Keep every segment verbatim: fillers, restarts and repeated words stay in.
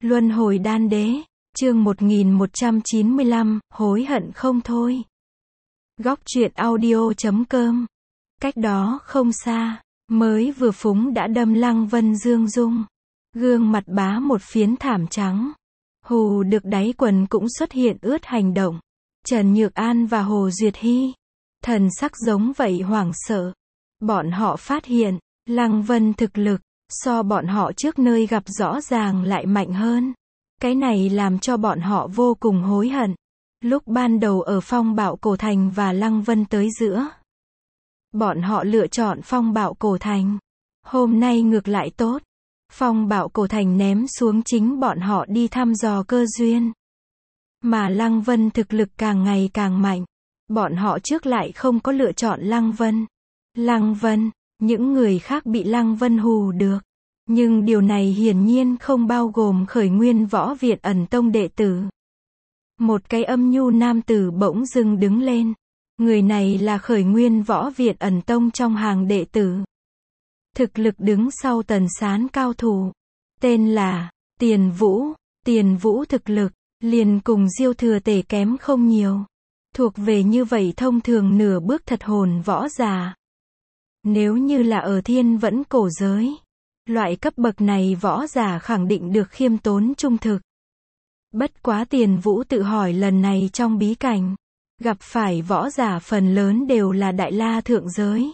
Luân hồi đan đế, chương một nghìn một trăm chín mươi lăm, hối hận không thôi. Góc truyện audio chấm com. Cách đó không xa, mới vừa phúng đã đâm Lăng Vân Dương Dung. Gương mặt bá một phiến thảm trắng. Hù được đáy quần cũng xuất hiện ướt hành động. Trần Nhược An và Hồ Duyệt Hy, thần sắc giống vậy hoảng sợ. Bọn họ phát hiện, Lăng Vân thực lực, so bọn họ trước nơi gặp rõ ràng lại mạnh hơn. Cái này làm cho bọn họ vô cùng hối hận. Lúc ban đầu ở Phong Bạo Cổ Thành và Lăng Vân tới giữa, bọn họ lựa chọn Phong Bạo Cổ Thành. Hôm nay ngược lại tốt. Phong Bạo Cổ Thành ném xuống chính bọn họ đi thăm dò cơ duyên. Mà Lăng Vân thực lực càng ngày càng mạnh. Bọn họ trước lại không có lựa chọn Lăng Vân. Lăng Vân, những người khác bị Lăng Vân hù được. Nhưng điều này hiển nhiên không bao gồm Khởi Nguyên Võ Viện Ẩn Tông đệ tử. Một cái âm nhu nam tử bỗng dưng đứng lên. Người này là Khởi Nguyên Võ Viện Ẩn Tông trong hàng đệ tử. Thực lực đứng sau Tần Sán cao thủ. Tên là Tiền Vũ. Tiền Vũ thực lực liền cùng Diêu Thừa Tể kém không nhiều. Thuộc về như vậy thông thường nửa bước thật hồn võ giả. Nếu như là ở Thiên Vẫn cổ giới, loại cấp bậc này võ giả khẳng định được khiêm tốn trung thực. Bất quá Tiền Vũ tự hỏi lần này trong bí cảnh, gặp phải võ giả phần lớn đều là đại la thượng giới.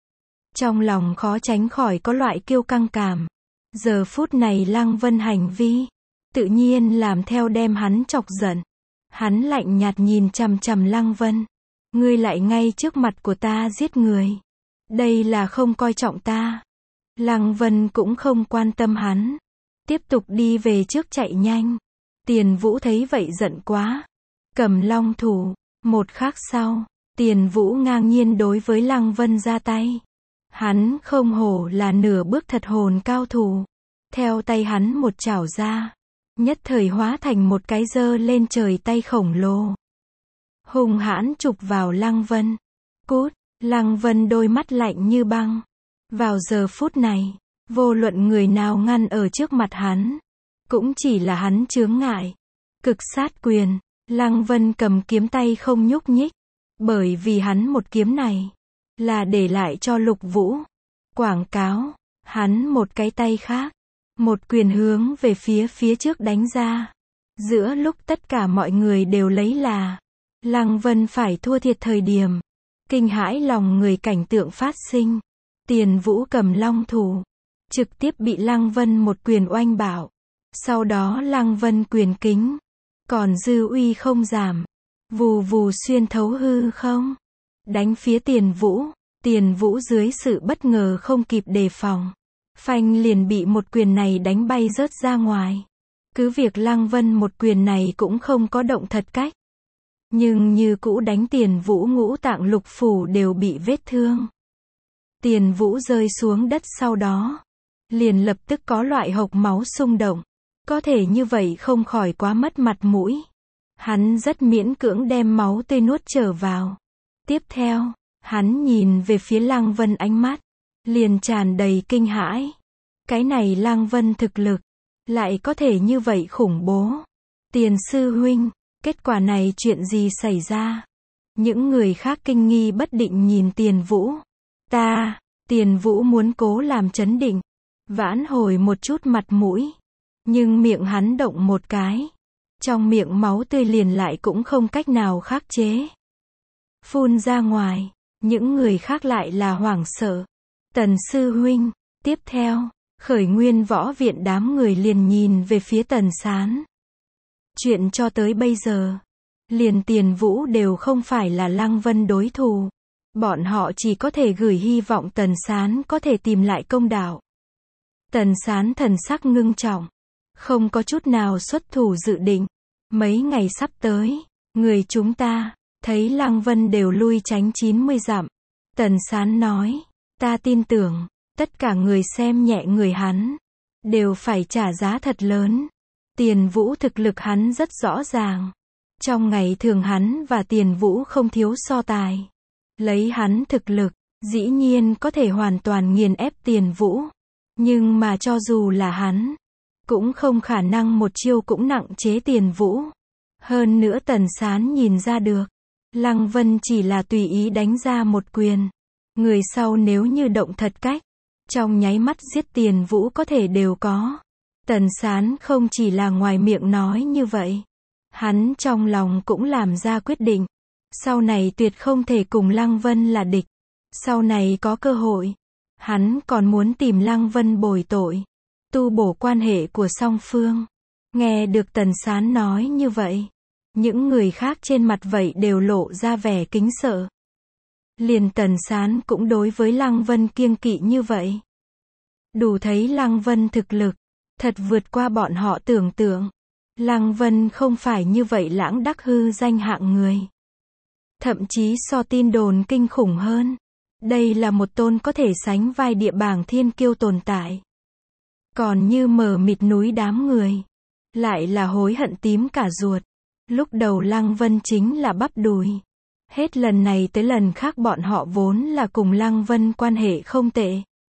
Trong lòng khó tránh khỏi có loại kiêu căng cảm. Giờ phút này Lăng Vân hành vi, tự nhiên làm theo đem hắn chọc giận. Hắn lạnh nhạt nhìn chằm chằm Lăng Vân. Ngươi lại ngay trước mặt của ta giết người. Đây là không coi trọng ta. Lăng Vân cũng không quan tâm hắn. Tiếp tục đi về trước chạy nhanh. Tiền Vũ thấy vậy giận quá. Cầm long thủ. Một khắc sau, Tiền Vũ ngang nhiên đối với Lăng Vân ra tay. Hắn không hổ là nửa bước thật hồn cao thủ. Theo tay hắn một chảo ra, nhất thời hóa thành một cái giơ lên trời tay khổng lồ. Hung hãn chụp vào Lăng Vân. Cút, Lăng Vân đôi mắt lạnh như băng. Vào giờ phút này, vô luận người nào ngăn ở trước mặt hắn, cũng chỉ là hắn chướng ngại. Cực sát quyền, Lăng Vân cầm kiếm tay không nhúc nhích. Bởi vì hắn một kiếm này, là để lại cho Lục Vũ. Quảng cáo, hắn một cái tay khác. Một quyền hướng về phía phía trước đánh ra. Giữa lúc tất cả mọi người đều lấy là Lăng Vân phải thua thiệt thời điểm, kinh hãi lòng người cảnh tượng phát sinh. Tiền Vũ cầm long thủ, trực tiếp bị Lăng Vân một quyền oanh bạo. Sau đó Lăng Vân quyền kính, còn dư uy không giảm, vù vù xuyên thấu hư không, đánh phía Tiền Vũ. Tiền Vũ dưới sự bất ngờ không kịp đề phòng, phanh liền bị một quyền này đánh bay rớt ra ngoài. Cứ việc Lăng Vân một quyền này cũng không có động thật cách, nhưng như cũ đánh Tiền Vũ ngũ tạng lục phủ đều bị vết thương. Tiền Vũ rơi xuống đất sau đó, liền lập tức có loại hộc máu xung động. Có thể như vậy không khỏi quá mất mặt mũi. Hắn rất miễn cưỡng đem máu tươi nuốt trở vào. Tiếp theo, hắn nhìn về phía Lăng Vân, ánh mắt liền tràn đầy kinh hãi. Cái này Lăng Vân thực lực lại có thể như vậy khủng bố. Tiền sư huynh, kết quả này chuyện gì xảy ra? Những người khác kinh nghi bất định nhìn Tiền Vũ. Ta, Tiền Vũ muốn cố làm trấn định, vãn hồi một chút mặt mũi. Nhưng miệng hắn động một cái, trong miệng máu tươi liền lại cũng không cách nào khắc chế, phun ra ngoài. Những người khác lại là hoảng sợ. Tần sư huynh. Tiếp theo, Khởi Nguyên Võ Viện đám người liền nhìn về phía Tần Sán. Chuyện cho tới bây giờ, liền Tiền Vũ đều không phải là Lăng Vân đối thủ. Bọn họ chỉ có thể gửi hy vọng Tần Sán có thể tìm lại công đạo. Tần Sán thần sắc ngưng trọng, không có chút nào xuất thủ dự định. Mấy ngày sắp tới, người chúng ta thấy Lăng Vân đều lui tránh chín mươi dặm. Tần Sán nói, ta tin tưởng, tất cả người xem nhẹ người hắn, đều phải trả giá thật lớn. Tiền Vũ thực lực hắn rất rõ ràng. Trong ngày thường hắn và Tiền Vũ không thiếu so tài. Lấy hắn thực lực, dĩ nhiên có thể hoàn toàn nghiền ép Tiền Vũ. Nhưng mà cho dù là hắn, cũng không khả năng một chiêu cũng nặng chế Tiền Vũ. Hơn nữa Tần Sán nhìn ra được, Lăng Vân chỉ là tùy ý đánh ra một quyền. Người sau nếu như động thật cách, trong nháy mắt giết Tiền Vũ có thể đều có. Tần Sán không chỉ là ngoài miệng nói như vậy, hắn trong lòng cũng làm ra quyết định. Sau này tuyệt không thể cùng Lăng Vân là địch. Sau này có cơ hội, hắn còn muốn tìm Lăng Vân bồi tội, tu bổ quan hệ của song phương. Nghe được Tần Sán nói như vậy, những người khác trên mặt vậy đều lộ ra vẻ kính sợ. Liền Tần Sán cũng đối với Lăng Vân kiêng kỵ như vậy. Đủ thấy Lăng Vân thực lực, thật vượt qua bọn họ tưởng tượng. Lăng Vân không phải như vậy lãng đắc hư danh hạng người. Thậm chí so tin đồn kinh khủng hơn. Đây là một tôn có thể sánh vai địa bảng thiên kiêu tồn tại. Còn như mờ mịt núi đám người, lại là hối hận tím cả ruột. Lúc đầu Lăng Vân chính là bắp đùi. Hết lần này tới lần khác bọn họ vốn là cùng Lăng Vân quan hệ không tệ.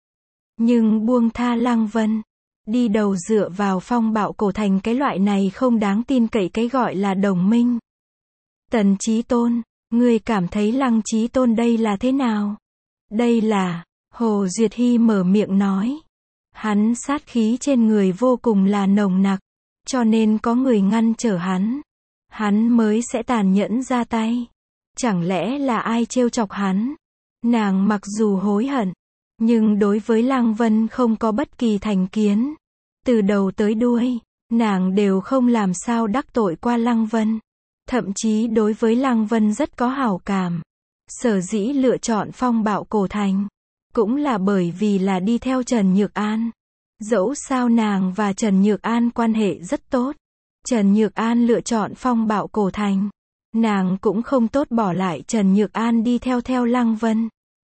Nhưng buông tha Lăng Vân, đi đầu dựa vào Phong Bạo Cổ Thành cái loại này không đáng tin cậy cái gọi là đồng minh. Tần Chí Tôn, ngươi cảm thấy Lăng Chí Tôn đây là thế nào? Đây là, Hồ Duyệt Hy mở miệng nói. Hắn sát khí trên người vô cùng là nồng nặc, cho nên có người ngăn trở hắn, hắn mới sẽ tàn nhẫn ra tay. Chẳng lẽ là ai trêu chọc hắn? Nàng mặc dù hối hận, nhưng đối với Lăng Vân không có bất kỳ thành kiến. Từ đầu tới đuôi, nàng đều không làm sao đắc tội qua Lăng Vân. Thậm chí đối với Lăng Vân rất có hảo cảm. Sở dĩ lựa chọn Phong Bạo Cổ Thành, cũng là bởi vì là đi theo Trần Nhược An. Dẫu sao nàng và Trần Nhược An quan hệ rất tốt. Trần Nhược An lựa chọn Phong Bạo Cổ Thành, nàng cũng không tốt bỏ lại Trần Nhược An đi theo theo Lăng Vân.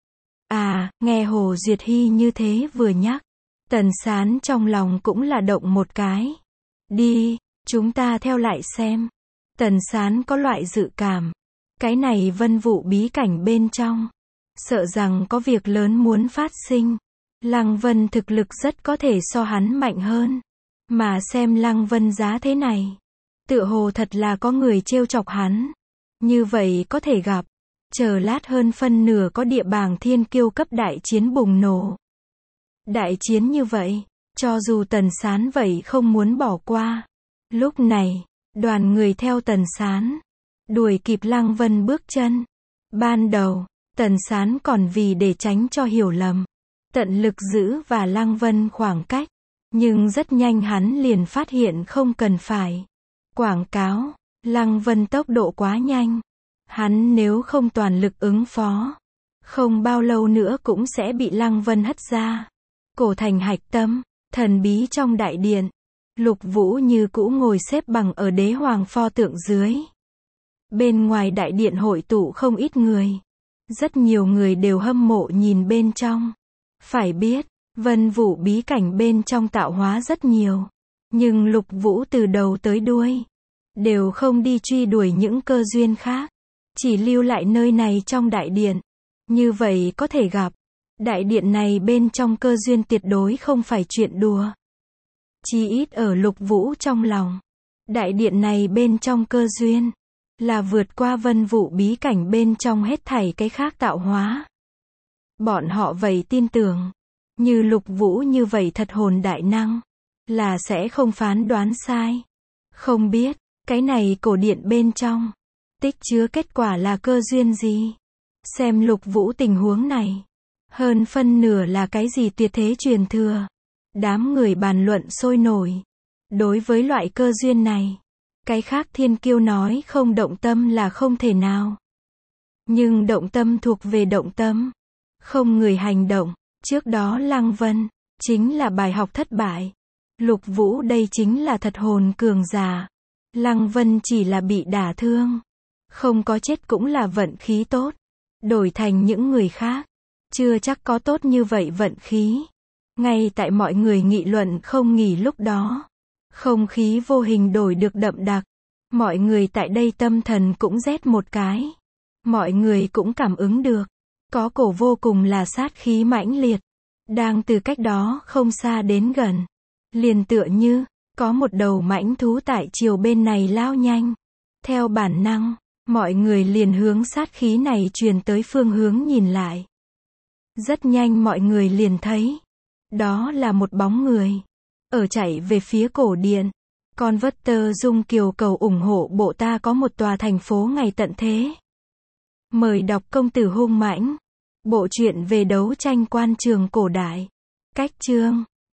À, nghe Hồ Duyệt Hy như thế vừa nhắc, Tần Sán trong lòng cũng là động một cái. Đi, chúng ta theo lại xem. Tần Sán có loại dự cảm, cái này Vân Vũ bí cảnh bên trong, sợ rằng có việc lớn muốn phát sinh. Lăng Vân thực lực rất có thể so hắn mạnh hơn. Mà xem Lăng Vân giá thế này, tựa hồ thật là có người trêu chọc hắn. Như vậy có thể gặp, chờ lát hơn phân nửa có địa bảng thiên kiêu cấp đại chiến bùng nổ. Đại chiến như vậy, cho dù Tần Sán vậy không muốn bỏ qua. Lúc này, đoàn người theo Tần Sán, đuổi kịp Lăng Vân bước chân. Ban đầu, Tần Sán còn vì để tránh cho hiểu lầm, tận lực giữ và Lăng Vân khoảng cách. Nhưng rất nhanh hắn liền phát hiện không cần phải quảng cáo, Lăng Vân tốc độ quá nhanh. Hắn nếu không toàn lực ứng phó, không bao lâu nữa cũng sẽ bị Lăng Vân hất ra. Cổ thành hạch tâm, thần bí trong đại điện, Lục Vũ như cũ ngồi xếp bằng ở đế hoàng pho tượng dưới. Bên ngoài đại điện hội tụ không ít người. Rất nhiều người đều hâm mộ nhìn bên trong. Phải biết, Vân Vũ bí cảnh bên trong tạo hóa rất nhiều. Nhưng Lục Vũ từ đầu tới đuôi, đều không đi truy đuổi những cơ duyên khác. Chỉ lưu lại nơi này trong đại điện. Như vậy có thể gặp, đại điện này bên trong cơ duyên tuyệt đối không phải chuyện đùa. Chỉ ít ở Lục Vũ trong lòng, đại điện này bên trong cơ duyên, là vượt qua Vân Vũ bí cảnh bên trong hết thảy cái khác tạo hóa. Bọn họ vậy tin tưởng, như Lục Vũ như vậy thật hồn đại năng, là sẽ không phán đoán sai. Không biết, cái này cổ điện bên trong, tích chứa kết quả là cơ duyên gì? Xem Lục Vũ tình huống này, hơn phân nửa là cái gì tuyệt thế truyền thừa. Đám người bàn luận sôi nổi. Đối với loại cơ duyên này, cái khác thiên kiêu nói không động tâm là không thể nào. Nhưng động tâm thuộc về động tâm, không người hành động. Trước đó Lăng Vân, chính là bài học thất bại. Lục Vũ đây chính là thật hồn cường giả. Lăng Vân chỉ là bị đả thương, không có chết cũng là vận khí tốt. Đổi thành những người khác, chưa chắc có tốt như vậy vận khí. Ngay tại mọi người nghị luận không nghỉ lúc đó, không khí vô hình đổi được đậm đặc. Mọi người tại đây tâm thần cũng rét một cái. Mọi người cũng cảm ứng được, có cổ vô cùng là sát khí mãnh liệt, đang từ cách đó không xa đến gần. Liền tựa như, Có một đầu mãnh thú tại chiều bên này lao nhanh. Theo bản năng, mọi người liền hướng sát khí này truyền tới phương hướng nhìn lại. Rất nhanh mọi người liền thấy. Đó là một bóng người. Ở chạy về phía cổ điện. Con vất tơ dung kiều cầu ủng hộ bộ ta có một tòa thành phố ngày tận thế. Mời đọc Công tử hung mãnh. Bộ truyện về đấu tranh quan trường cổ đại. Cách chương